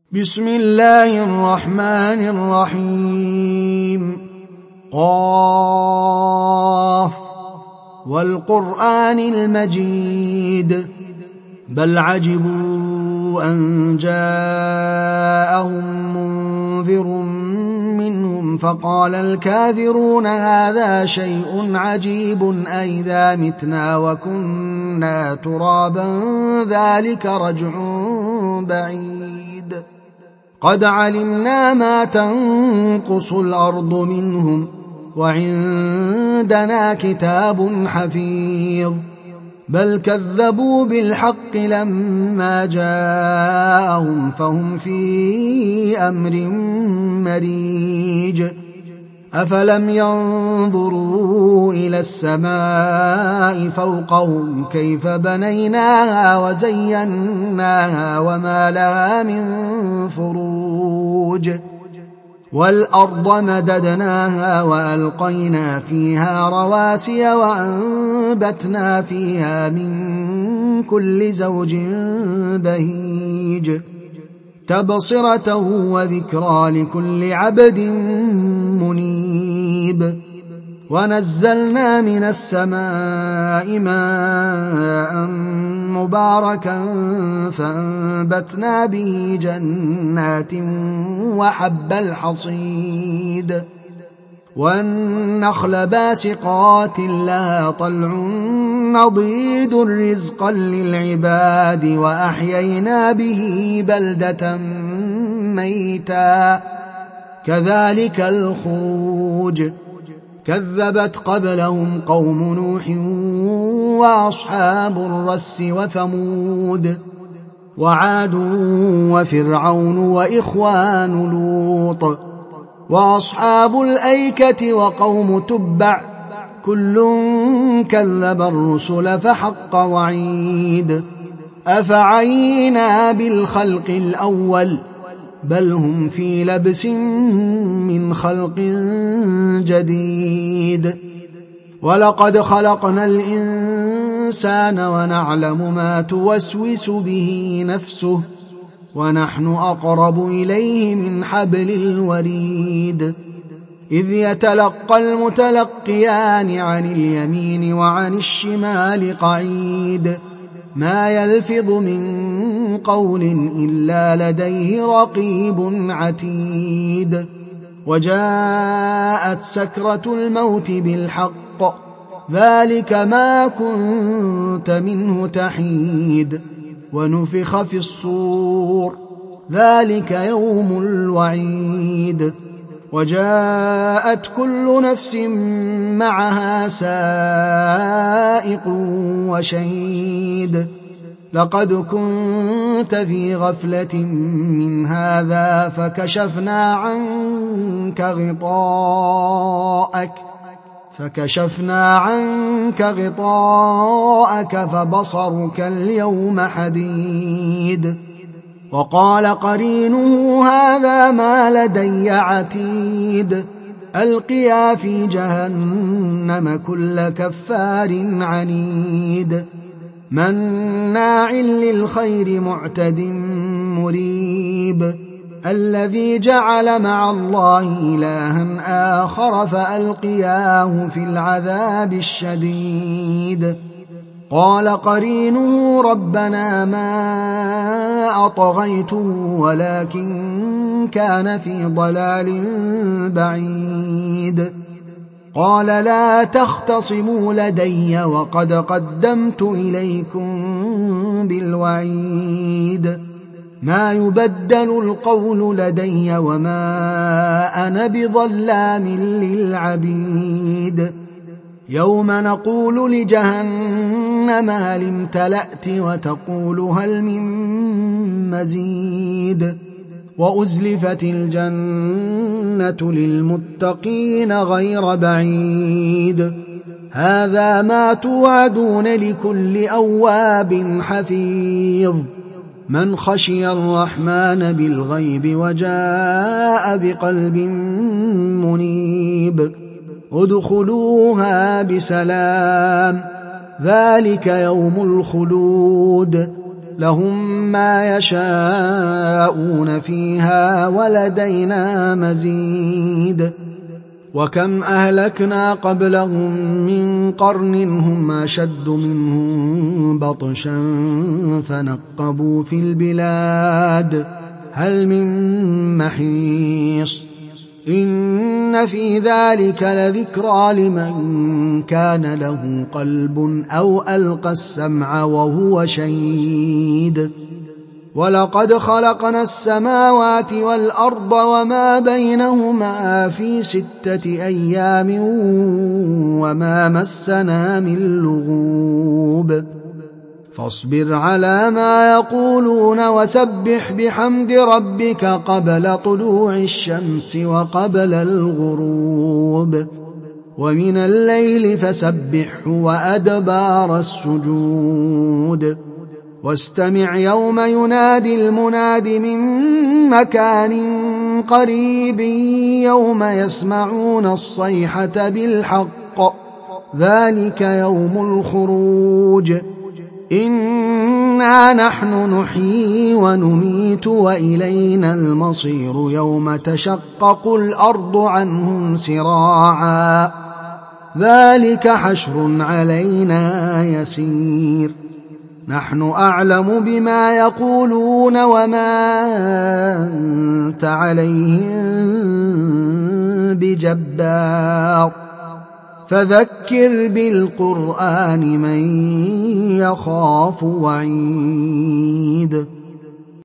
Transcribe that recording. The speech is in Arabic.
بسم الله الرحمن الرحيم. قاف والقرآن المجيد بل عجبوا أن جاءهم منذر منهم فقال الكافرون هذا شيء عجيب أئذا متنا وكنا ترابا ذلك رجع بعيد قد علمنا ما تنقص الأرض منهم وعندنا كتاب حفيظ بل كذبوا بالحق لما جاءهم فهم في أمر مريج أفلم ينظروا إلى السماء فوقهم كيف بنيناها وزيناها وما لها من فروج والأرض مددناها وألقينا فيها رواسي وأنبتنا فيها من كل زوج بهيج تبصرة وذكرى لكل عبد منيب ونزلنا من السماء ماء مباركا فأنبتنا به جنات وحب الحصيد والنخل باسقات لها طلع نضيد رزقا للعباد وأحيينا به بلدة ميتا كذلك الخروج كذبت قبلهم قوم نوح وأصحاب الرس وثمود وعاد وفرعون وإخوان لوط وأصحاب الأيكة وقوم تبع كل كذب الرسل فحق وعيد أفعينا بالخلق الأول بل هم في لبس من خلق جديد ولقد خلقنا الإنسان ونعلم ما توسوس به نفسه ونحن أقرب إليه من حبل الوريد إذ يتلقى المتلقيان عن اليمين وعن الشمال قعيد ما يلفظ من قول إلا لديه رقيب عتيد وجاءت سكرة الموت بالحق ذلك ما كنت منه تحيد ونفخ في الصور ذلك يوم الوعيد وجاءت كل نفس معها سائق وشهيد لقد كنت في غفلة من هذا فكشفنا عنك غطاءك فبصرك اليوم حديد وقال قرينه هذا ما لدي عتيد ألقيا في جهنم كل كفار عنيد مناع للخير معتد مريب الذي جعل مع الله إلها آخر فألقياه في العذاب الشديد قال قرينه ربنا ما أطغيته ولكن كان في ضلال بعيد قال لا تختصموا لدي وقد قدمت إليكم بالوعيد ما يبدل القول لدي وما أنا بظلام للعبيد يوم نقول لجهنم هل امتلأت وتقول هل من مزيد وأزلفت الجنة للمتقين غير بعيد هذا ما توعدون لكل أواب حفيظ من خشي الرحمن بالغيب وجاء بقلب منيب ادخلوها بسلام ذلك يوم الخلود لهم ما يشاءون فيها ولدينا مزيد وكم أهلكنا قبلهم من قرن هم أشد منهم بطشا فنقبوا في البلاد هل من محيص إن في ذلك لذكرى لمن كان له قلب أو ألقى السمع وهو شهيد ولقد خلقنا السماوات والأرض وما بينهما في 6 أيام وما مسنا من لغوب فاصبر على ما يقولون وسبح بحمد ربك قبل طلوع الشمس وقبل الغروب ومن الليل فسبحه وأدبار السجود واستمع يوم ينادي المناد من مكان قريب يوم يسمعون الصيحة بالحق ذلك يوم الخروج إنا نحن نحيي ونميت وإلينا المصير يوم تشقق الأرض عنهم سراعا ذلك حشر علينا يسير نحن أعلم بما يقولون وما أنت عليهم بجبار فذكر بالقرآن من يخاف وعيد